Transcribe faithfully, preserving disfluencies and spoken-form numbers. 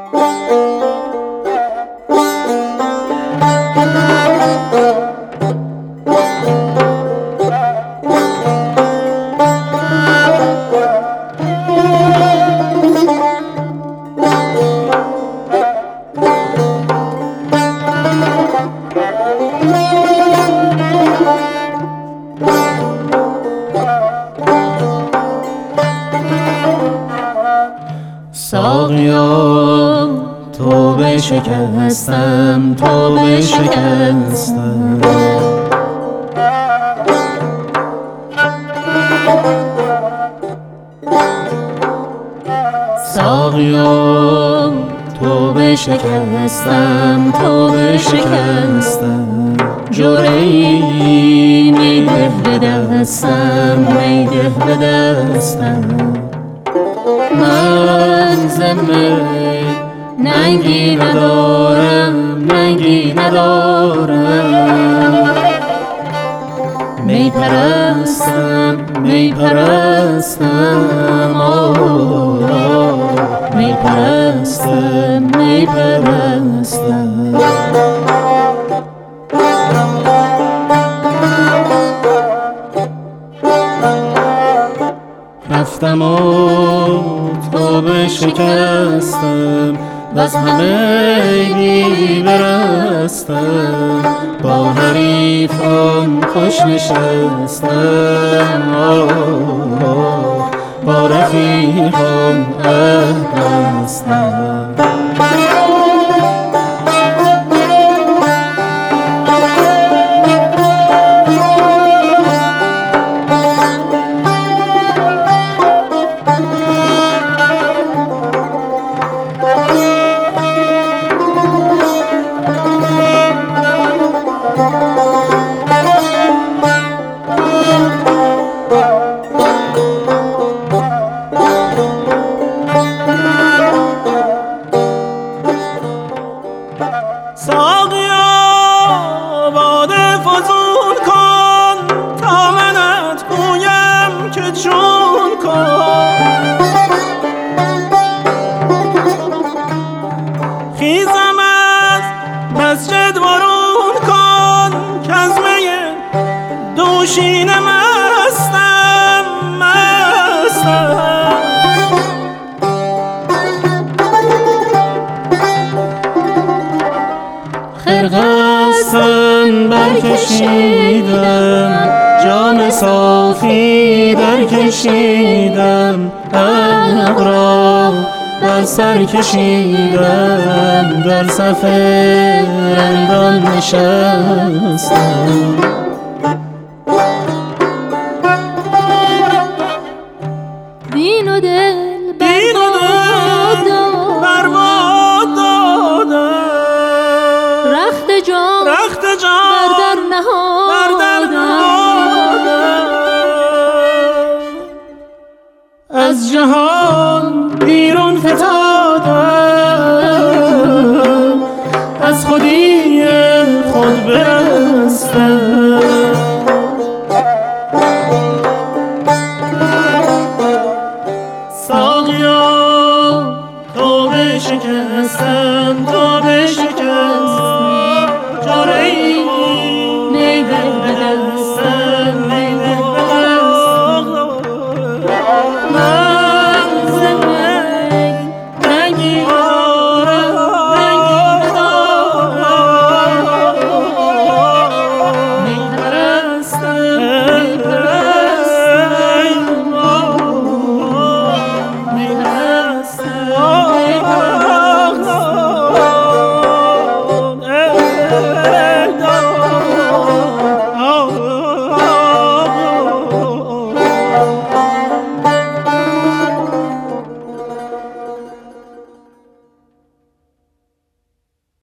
ساقیا تو بشکستم تو بشکستم ساقیا تو بشکستم تو بشکستم جرعی می ده به دستم می ده به دستم من زمه ننگی ندارم ننگی ندارم می پرستم می پرستم می پرستم می پرستم رفتم و تو بشکستم و از همه بی برستم با حریفان خوش نشستم با رفیقان عهد بستم ساقیا باده فزون کن تا منت گویم که چون کن خیزم از مسجد برون کن که از می دوشینه مستم مستم خرقستن برکشیدم جام صافی درکشیدم حق را در سر کشیدم در صف رندان نشستم دین و دل دین و دل برباد دادم رخت جان رخت جان بر در نهادم از جهان بیرون فتادم از خودی خود برستم ساقیا تو بشکستم تو بشکستم جرعی می ده به دستم می ده به دستم من زمه نگی